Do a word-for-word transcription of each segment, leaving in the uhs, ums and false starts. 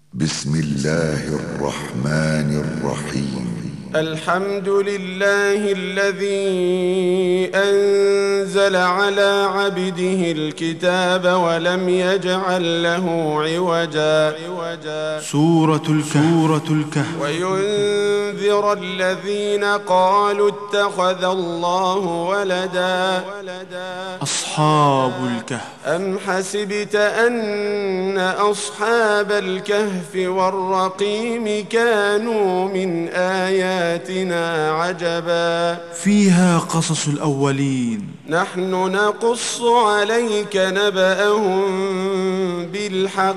بسم الله الرحمن الرحيم. الحمد لله الذي أنزل على عبده الكتاب ولم يجعل له عوجا. سورة الكهف. وينذر الذين قالوا اتخذ الله ولدا. أصحاب الكهف. أم حسبت أن أصحاب الكهف والرقيم كانوا من آياتنا عجبا. فيها قصص الأولين. نحن نقص عليك نبأهم بالحق.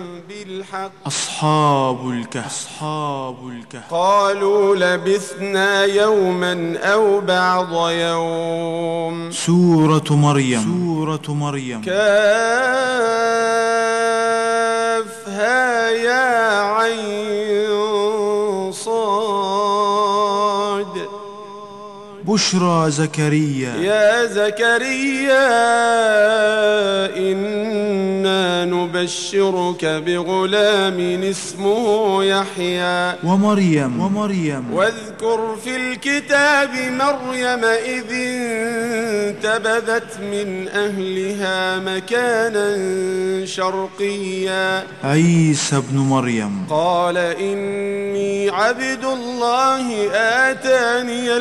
أصحاب الكهف. أصحاب الكهف. قالوا لبثنا يوما أو بعض يوم. سورة مريم. سورة مريم. كافها يا عين صاد. بشرى زكريا. يا زكريا إنا نبشرك بغلام اسمه يحيى. ومريم. ومريم. واذكر في الكتاب مريم إذ انتبذت من أهلها مكانا شرقيا. عيسى ابن مريم. قال إني عبد الله آتاني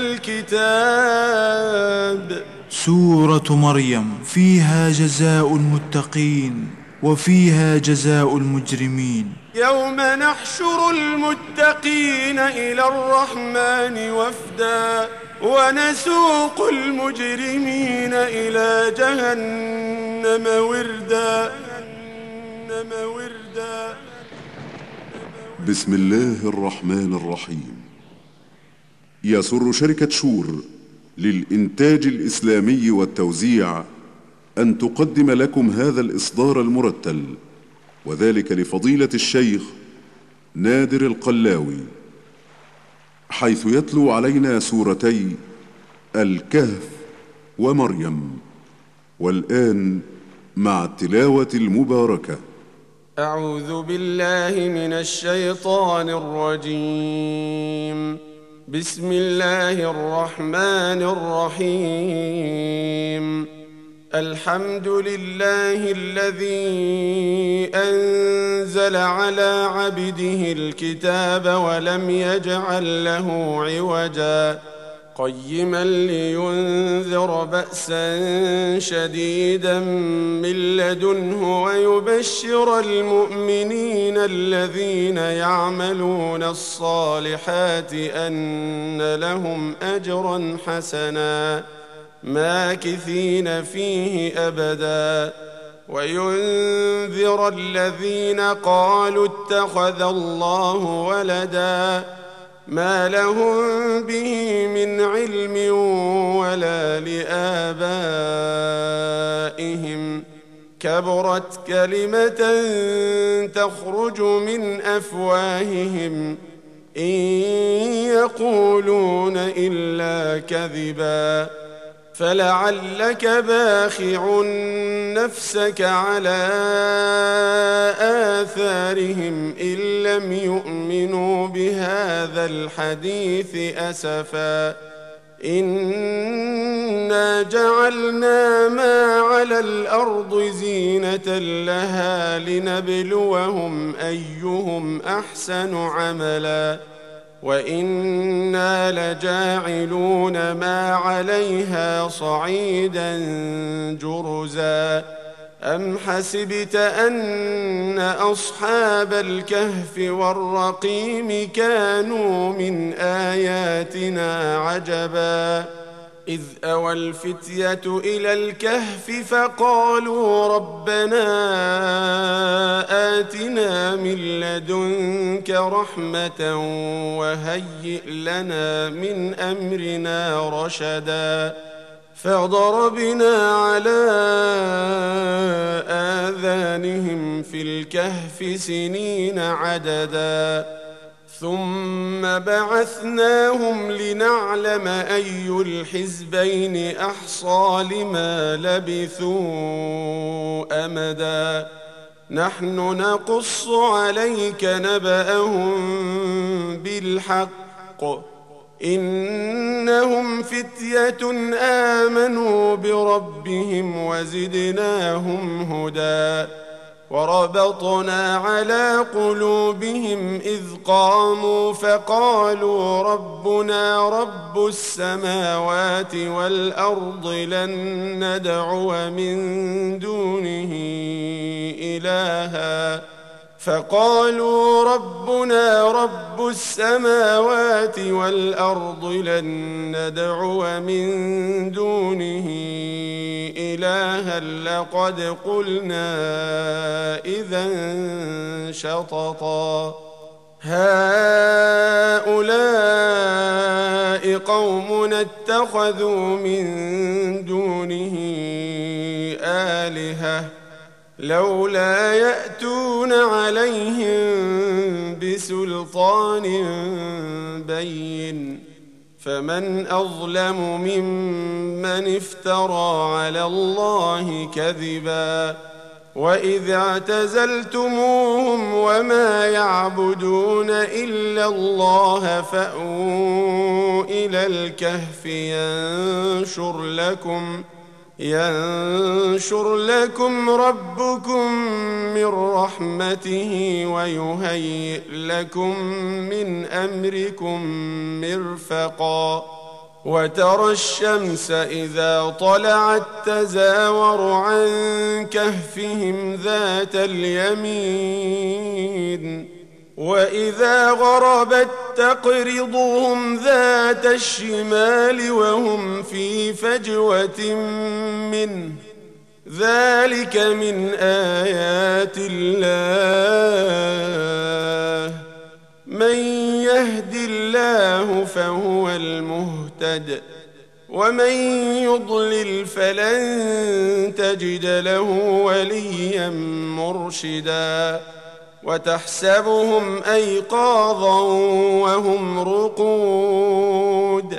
الكتاب. سورة مريم. فيها جزاء المتقين وفيها جزاء المجرمين. يوم نحشر المتقين إلى الرحمن وفدا ونسوق المجرمين إلى جهنم وردا. بسم الله الرحمن الرحيم. يسر شركة شور للإنتاج الإسلامي والتوزيع أن تقدم لكم هذا الإصدار المرتل، وذلك لفضيلة الشيخ نادر القلاوي، حيث يتلو علينا سورتي الكهف ومريم. والآن مع التلاوة المباركة. أعوذ بالله من الشيطان الرجيم. بسم الله الرحمن الرحيم. الحمد لله الذي أنزل على عبده الكتاب ولم يجعل له عوجا قيما لينذر بأسا شديدا من لدنه ويبشر المؤمنين الذين يعملون الصالحات أن لهم أجرا حسنا ماكثين فيه أبدا. وينذر الذين قالوا اتخذ الله ولدا ما لهم به من علم ولا لآبائهم كبرت كلمة تخرج من أفواههم إن يقولون إلا كذبا. فلعلك باخع نفسك على آثارهم إن لم يؤمنوا بهذا الحديث أسفا. إنا جعلنا ما على الأرض زينة لها لنبلوهم أيهم أحسن عملا وإنا لجاعلون ما عليها صعيدا جرزا. أم حسبت أن أصحاب الكهف والرقيم كانوا من آياتنا عجبا إذ أوى الفتية إلى الكهف فقالوا ربنا آتنا من لدنك رحمة وهيئ لنا من أمرنا رشدا. فضربنا على آذانهم في الكهف سنين عددا ثم بعثناهم لنعلم أي الحزبين أحصى لما لبثوا أمدا نحن نقص عليك نبأهم بالحق إنهم فتية آمنوا بربهم وزدناهم هدى وربطنا على قلوبهم إذ قاموا فقالوا ربنا رب السماوات والأرض لن ندعو من دونه إلها فقالوا ربنا رب السماوات والأرض لن ندعو من دونه إلها لقد قلنا إذا شططا هؤلاء قومنا اتخذوا من دونه آلهة لولا يأتون عليهم بسلطان بين فمن أظلم ممن افترى على الله كذبا وإذ اعتزلتموهم وما يعبدون إلا الله فأووا إلى الكهف ينشر لكم ينشر لكم ربكم من رحمته ويهيئ لكم من أمركم مرفقا وترى الشمس إذا طلعت تزاور عن كهفهم ذات اليمين وإذا غربت تقرضهم ذات الشمال وهم في فجوة منه ذلك من آيات الله من يهد الله فهو المهتد ومن يضلل فلن تجد له وليا مرشدا وتحسبهم أيقاظا وهم رقود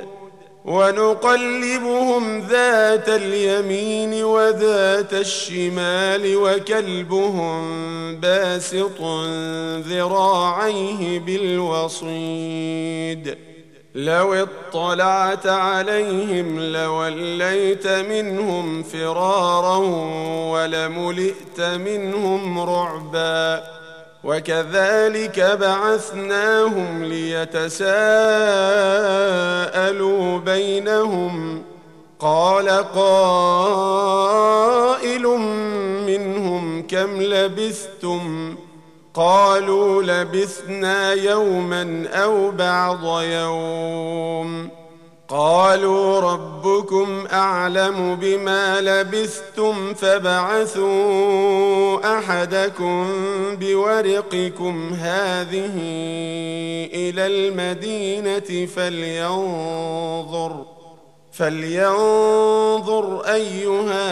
ونقلبهم ذات اليمين وذات الشمال وكلبهم باسط ذراعيه بالوصيد لو اطلعت عليهم لوليت منهم فرارا ولملئت منهم رعبا وكذلك بعثناهم ليتساءلوا بينهم قال قائل منهم كم لبثتم قالوا لبثنا يوما أو بعض يوم قالوا ربكم أعلم بما لبثتم فابعثوا أحدكم بورقكم هذه إلى المدينة فلينظر فلينظر أيها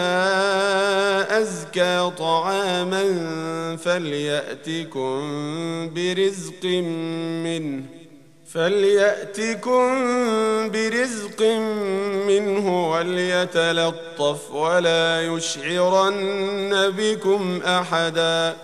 أزكى طعاما فليأتكم برزق منه فليأتكم برزق منه وليتلطف ولا يشعرن بكم أحدا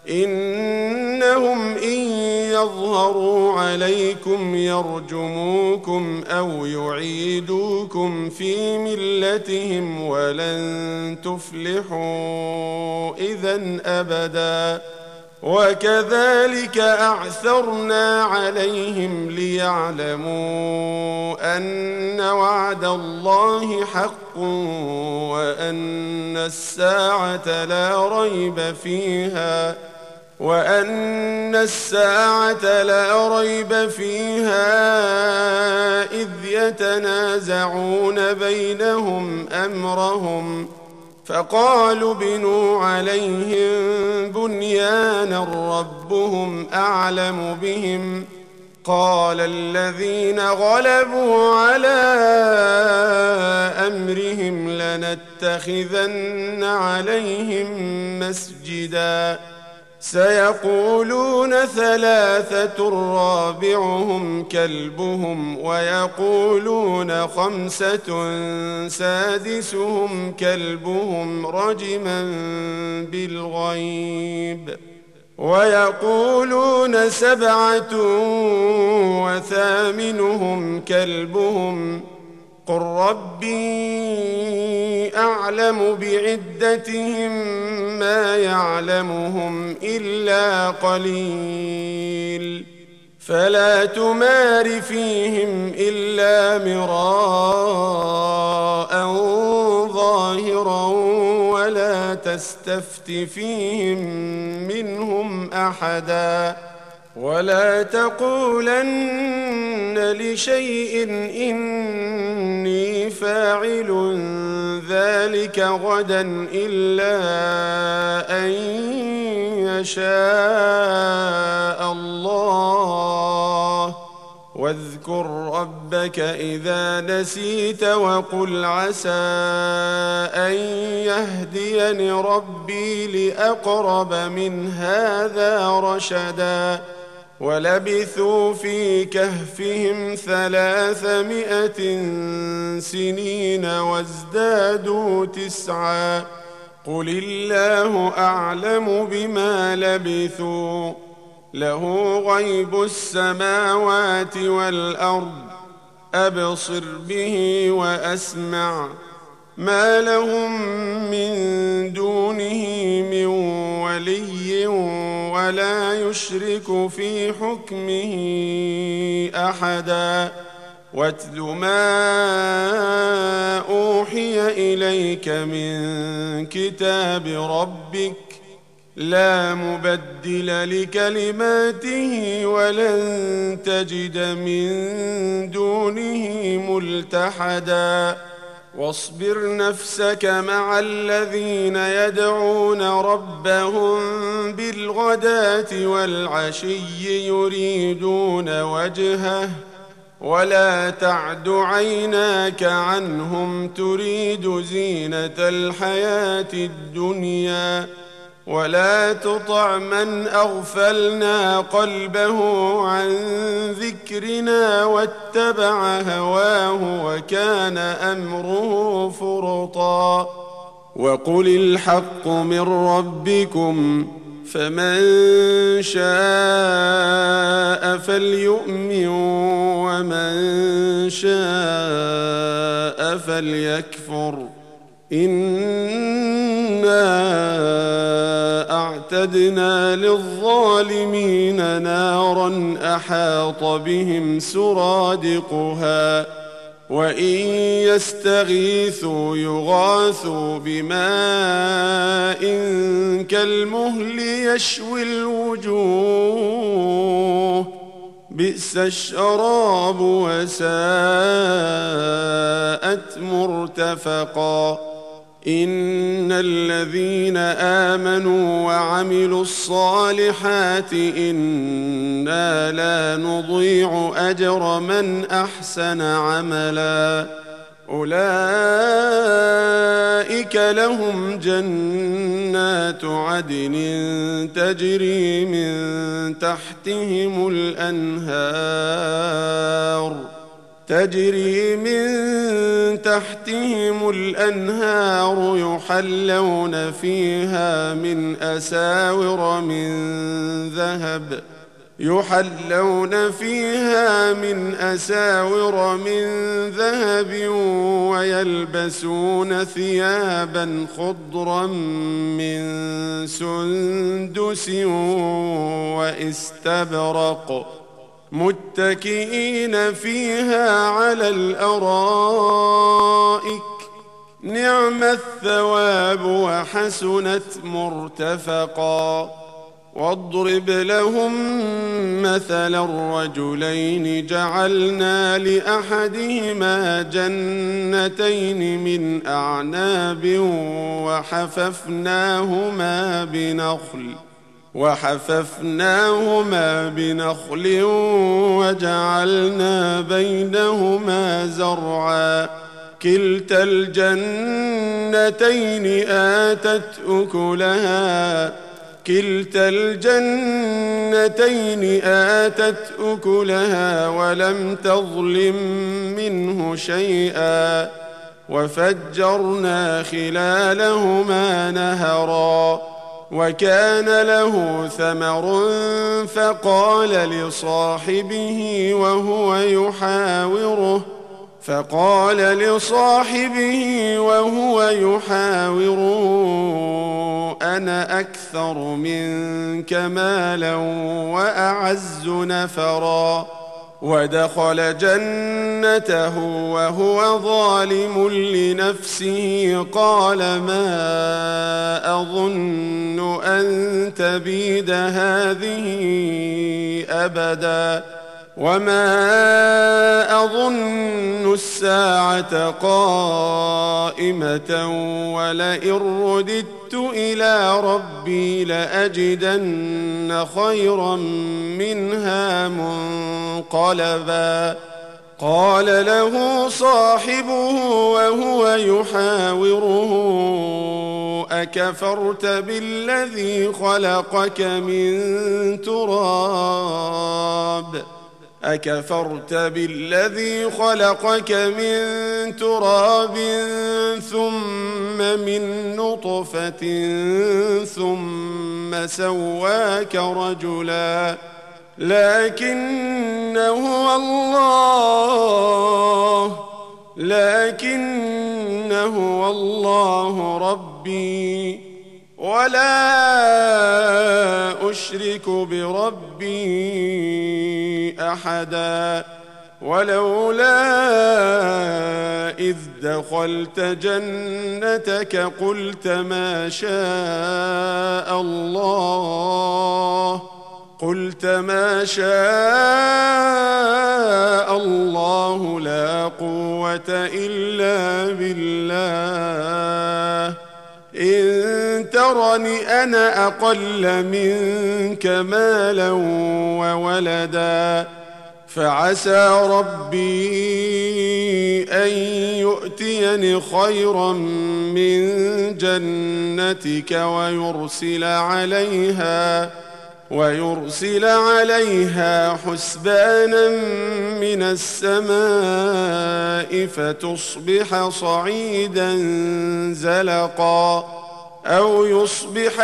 إنهم إن يظهروا عليكم يرجموكم أو يعيدوكم في ملتهم ولن تفلحوا إذن أبدا وكذلك أعثرنا عليهم ليعلموا أن وعد الله حق وأن الساعة لا ريب فيها وأن الساعة لا ريب فيها إذ يتنازعون بينهم أمرهم فقالوا بنوا عليهم بنيانا ربهم أعلم بهم قال الذين غلبوا على أمرهم لنتخذن عليهم مسجدا سيقولون ثلاثة رابعهم كلبهم ويقولون خمسة سادسهم كلبهم رجما بالغيب ويقولون سبعة وثامنهم كلبهم قل ربي أعلم بعدتهم ما يعلمهم إلا قليل فلا تمار فيهم إلا مراء ظاهرا ولا تستفت فيهم منهم أحدا ولا تقولن لشيء إني فاعل ذلك غدا إلا أن يشاء الله واذكر ربك إذا نسيت وقل عسى أن يهديني ربي لأقرب من هذا رشدا ولبثوا في كهفهم ثلاثمائة سنين وازدادوا تسعا قل الله أعلم بما لبثوا له غيب السماوات والأرض أبصر به وأسمع ما لهم من دونه من ولي ولا يشرك في حكمه أحدا واتل ما أوحي إليك من كتاب ربك لا مبدل لكلماته ولن تجد من دونه ملتحدا واصبر نفسك مع الذين يدعون ربهم بالغداة والعشي يريدون وجهه ولا تعد عيناك عنهم تريد زينة الحياة الدنيا ولا تطع من أغفلنا قلبه عن ذكرنا واتبع هواه وكان أمره فرطا وقل الحق من ربكم فمن شاء فليؤمن ومن شاء فليكفر إنا أعتدنا للظالمين نارا أحاط بهم سرادقها وإن يستغيثوا يغاثوا بماء كالمهل يشوي الوجوه بئس الشراب وساءت مرتفقا إن الذين آمنوا وعملوا الصالحات إنا لا نضيع أجر من أحسن عملا أولئك لهم جنات عدن تجري من تحتهم الأنهار تجري من تحتهم الأنهار يحلون فيها من أساور من ذهب يحلون فيها من أساور من ذهب ويلبسون ثيابا خضرا من سندس واستبرق متكئين فيها على الأرائك نعم الثواب وحسنت مرتفقا واضرب لهم مثل الرجلين جعلنا لأحدهما جنتين من أعناب وحففناهما بنخل وحففناهما بنخل وجعلنا بينهما زرعا كلتا الجنتين آتت أكلها كلتا الجنتين آتت أكلها ولم تظلم منه شيئا وفجرنا خلالهما نهرا وكان له ثمر فقال لصاحبه وهو يحاوره فقال لصاحبه وهو يحاوره أنا أكثر منك مالا وأعز نفرا ودخل جنته وهو ظالم لنفسه قال ما أظن أن تبيد هذه أبدا وما أظن الساعة قائمة ولئن رددت إلى ربي لأجدن خيرا منها منقلبا قال له صاحبه وهو يحاوره أكفرت بالذي خلقك من تراب أكفرت بالذي خلقك من تراب ثم من نطفة ثم سواك رجلا لكن هو الله لكن هو الله ربي ولا أشرك بربي أحدا ولولا إذ دخلت جنتك قلت ما شاء الله قلت ما شاء الله لا قوة إلا بالله إن ترني أنا أقل منك مالا وولدا فعسى ربي أن يؤتيني خيرا من جنتك ويرسل عليها ويرسل عليها حسبانا من السماء فتصبح صعيدا زلقا أو يصبح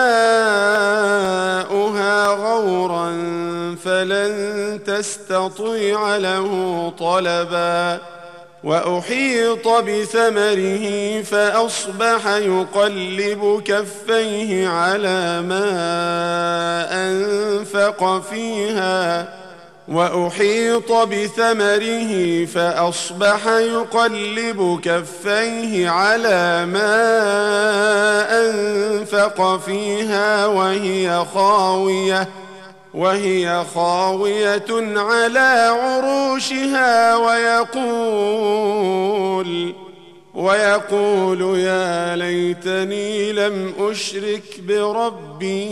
ماؤها غورا فلن تستطيع له طلبا وأحيط بثمره فأصبح يقلب كفيه على ما أنفق فيها وأحيط بثمره فأصبح يقلب كفيه على ما أنفق فيها وهي خاوية وهي خاوية على عروشها ويقول ويقول يا ليتني لم أشرك بربي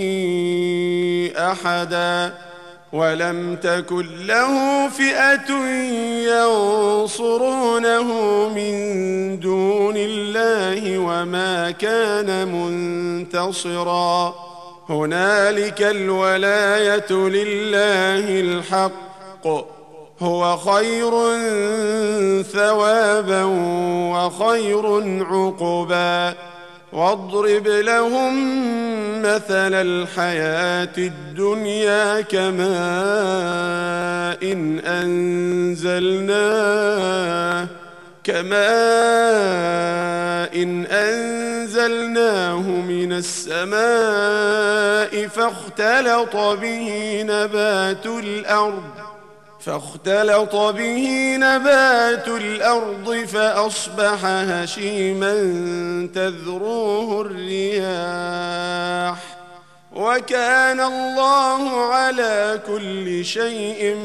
أحدا ولم تكن له فئة ينصرونه من دون الله وما كان منتصرا هنالك الولاية لله الحق هو خير ثوابا وخير عقبا واضرب لهم مثل الحياة الدنيا كماء إن أنزلناه كماء إن أنزلناه من السماء فاختلط به نبات الأرض فاختلط به نبات الأرض فأصبح هشيما تذروه الرياح وكان الله على كل شيء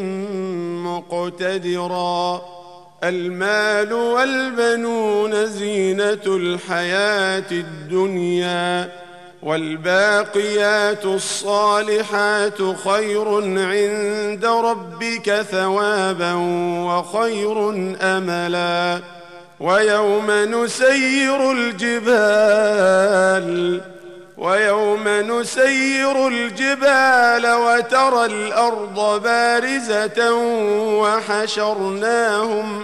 مقتدرا المال والبنون زينة الحياة الدنيا والباقيات الصالحات خير عند ربك ثوابا وخير أملا ويوم نسير الجبال ويوم نسير الجبال وترى الأرض بارزة وحشرناهم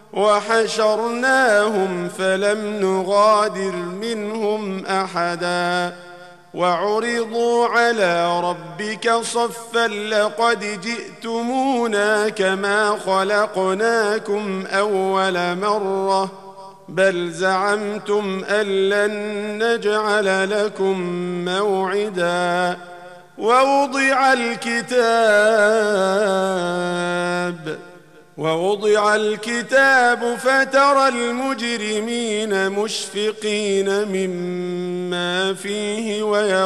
وحشرناهم فلم نغادر منهم أحدا وعرضوا على ربك صفا لقد جئتمونا كما خلقناكم أول مرة بل زعمتم أن لن نجعل لكم موعدا ووضع الكتاب ووضع الكتاب فترى المجرمين مشفقين مما فيه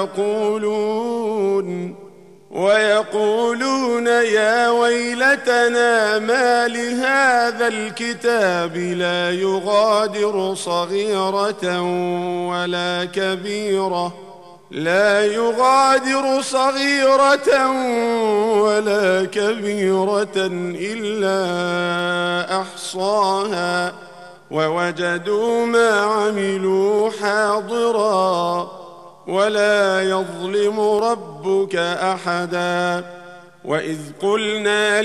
ويقولون ويقولون يا ويلتنا ما لهذا الكتاب لا يغادر صغيرة ولا كبيرة لا يغادر صغيرة ولا كبيرة إلا أحصاها ووجدوا ما عملوا حاضرا ولا يظلم ربك أحدا وإذ قلنا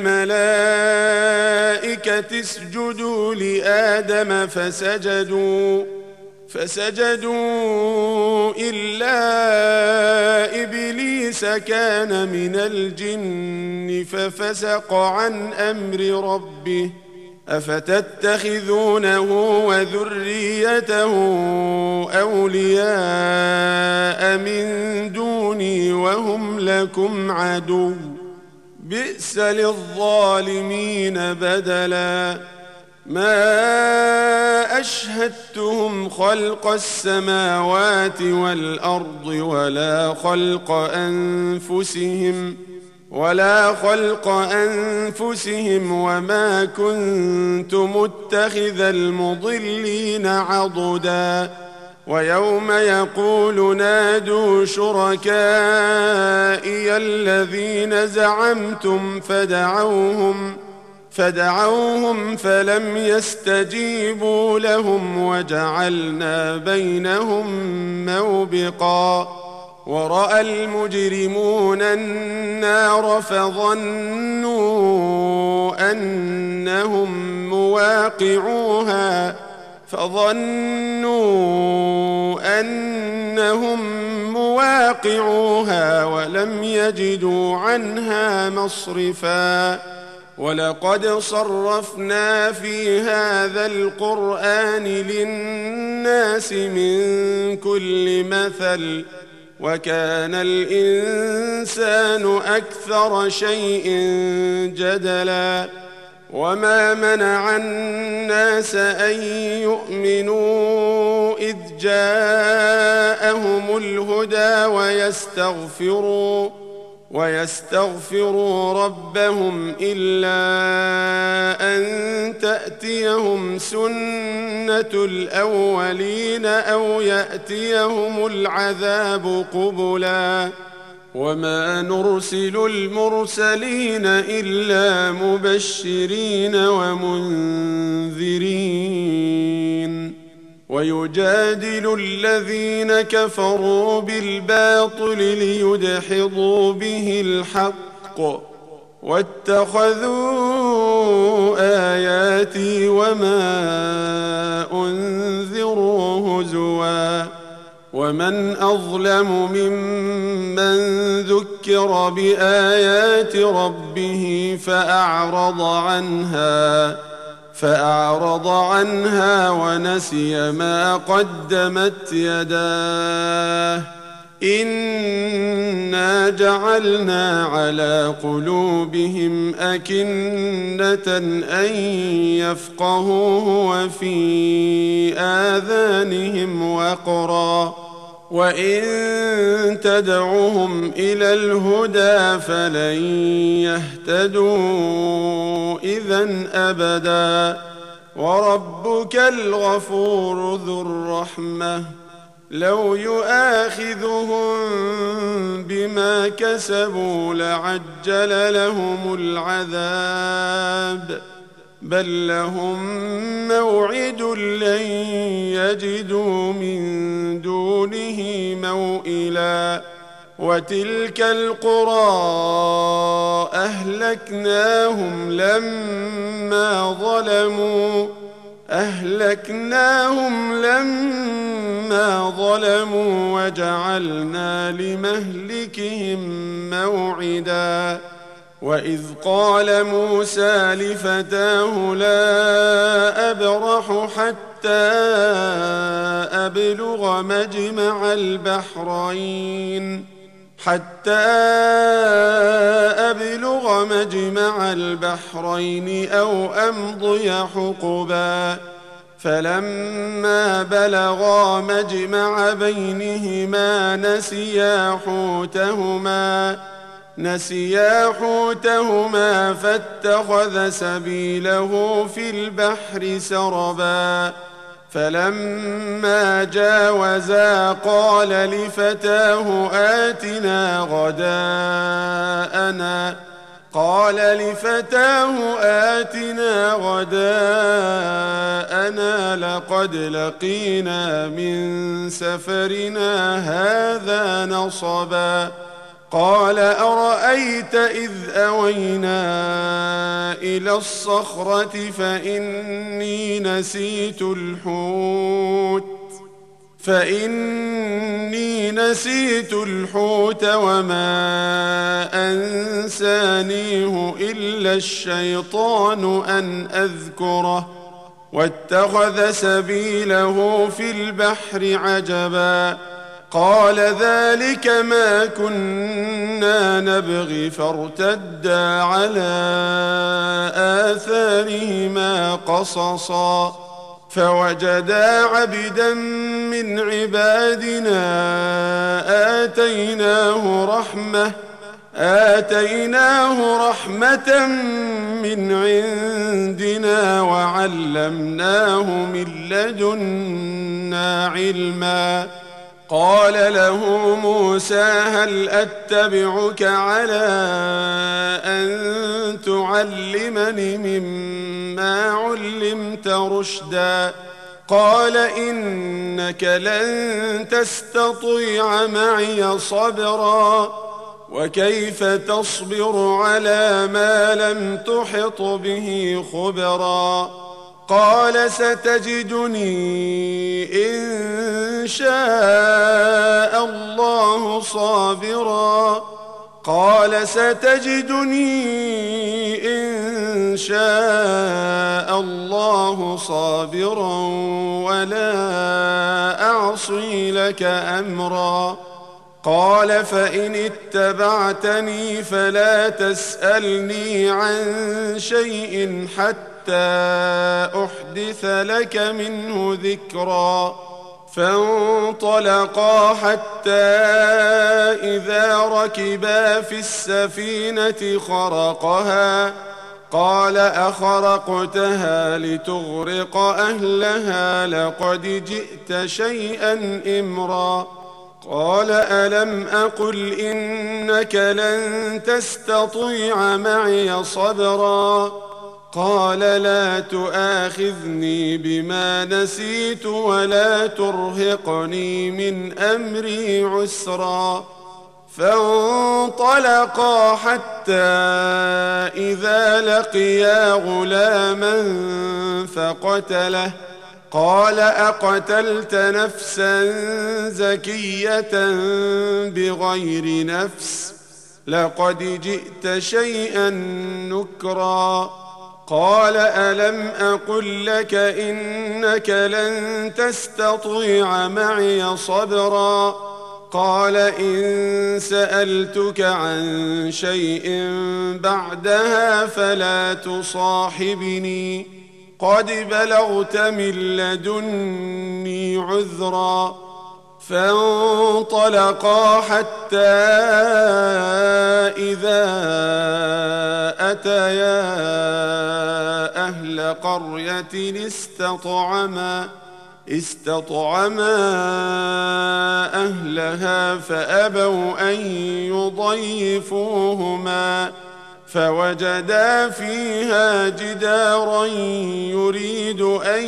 للملائكة اسجدوا لآدم فسجدوا فسجدوا إلا إبليس كان من الجن ففسق عن أمر ربه أفتتخذونه وذريته أولياء من دوني وهم لكم عدو بئس للظالمين بدلا ما أشهدتهم خلق السماوات والأرض ولا خلق أنفسهم ولا خلق أنفسهم وما كنت متخذ المضلين عضدا ويوم يقول نادوا شركائي الذين زعمتم فدعوهم فدعوهم فلم يستجيبوا لهم وجعلنا بينهم موبقا ورأى المجرمون النار فظنوا أنهم مواقعوها فظنوا أنهم مواقعوها ولم يجدوا عنها مصرفا ولقد صرفنا في هذا القرآن للناس من كل مثل وكان الإنسان أكثر شيء جدلا وما منع الناس أن يؤمنوا إذ جاءهم الهدى ويستغفروا ويستغفروا ربهم إلا أن تأتيهم سنة الأولين أو يأتيهم العذاب قبلا وما نرسل المرسلين إلا مبشرين ومنذرين ويجادل الذين كفروا بالباطل ليدحضوا به الحق واتخذوا آياتي وما أنذروا هزوا ومن أظلم ممن ذكر بآيات ربه فأعرض عنها فأعرض عنها ونسي ما قدمت يداه إنا جعلنا على قلوبهم أكنة أن يفقهوه وفي آذانهم وقرا وإن تدعوهم إلى الهدى فلن يهتدوا إذن أبدا وربك الغفور ذو الرحمة لو يؤاخذهم بما كسبوا لعجل لهم العذاب بل لهم موعد لن يجدوا من دونه موئلا وتلك القرى أهلكناهم لما ظلموا أهلكناهم لما ظلموا وجعلنا لمهلكهم موعدا وإذ قال موسى لفتاه لا أبرح حتى أبلغ مجمع البحرين حتى أبلغ مجمع البحرين أو أمضي حقبا فلما بلغا مجمع بينهما نسيا حوتهما نسيا حوتهما فاتخذ سبيله في البحر سربا فلما جاوزا قال لفتاه آتنا غداءنا قال لفتاه آتنا غداءنا لقد لقينا من سفرنا هذا نصبا قال أرأيت إذ أوينا إلى الصخرة فإني نسيت الحوت فإني نسيت الحوت وما أنسانيه إلا الشيطان أن أذكره واتخذ سبيله في البحر عجبا قال ذلك ما كنا نبغي فارتدا على آثارهما قصصا فوجدا عبدا من عبادنا آتيناه رحمة آتيناه رحمة من عندنا وعلمناه من لدنا علما قال له موسى هل أتبعك على أن تعلمني مما علمت رشدا قال إنك لن تستطيع معي صبرا وكيف تصبر على ما لم تحط به خبرا قال ستجدني إن شاء الله صابرا قال ستجدني إن شاء الله صابرا ولا أعصي لك أمرا قال فإن اتبعتني فلا تسألني عن شيء حتى أحدث لك منه ذكرا فانطلقا حتى إذا ركبا في السفينة خرقها قال أخرقتها لتغرق أهلها لقد جئت شيئا إمرا قال ألم أقل إنك لن تستطيع معي صبرا قال لا تؤاخذني بما نسيت ولا ترهقني من أمري عسرا فانطلقا حتى إذا لقيا غلاما فقتله قال أقتلت نفسا زكية بغير نفس لقد جئت شيئا نكرا قال ألم أقل لك إنك لن تستطيع معي صبرا قال إن سألتك عن شيء بعدها فلا تصاحبني قد بلغت من لدني عذرا فانطلقا حتى إذا أتيا أهل قرية استطعما استطعما أهلها فأبوا أن يضيفوهما فوجدا فيها جدارا يريد أن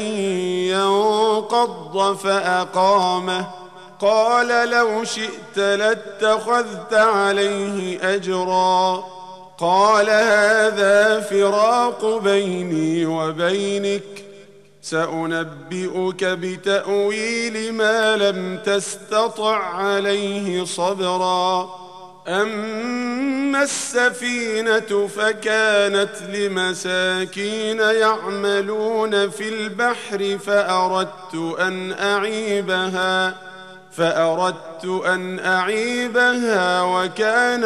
ينقض فأقامه قال لو شئت لاتخذت عليه أجرا قال هذا فراق بيني وبينك سأنبئك بتأويل ما لم تستطع عليه صبرا أما السفينة فكانت لمساكين يعملون في البحر فأردت أن أعيبها فأردت أن أعيبها وكان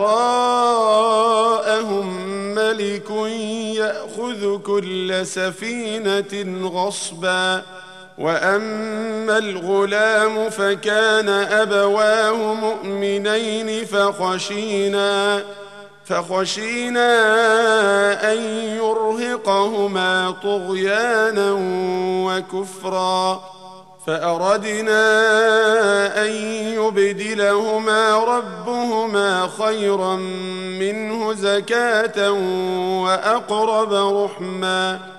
وراءهم ملك يأخذ كل سفينة غصبا وأما الغلام فكان أبواه مؤمنين فخشينا فخشينا أن يرهقهما طغيانا وكفرا فأردنا أن يبدلهما ربهما خيرا منه زكاة وأقرب رحما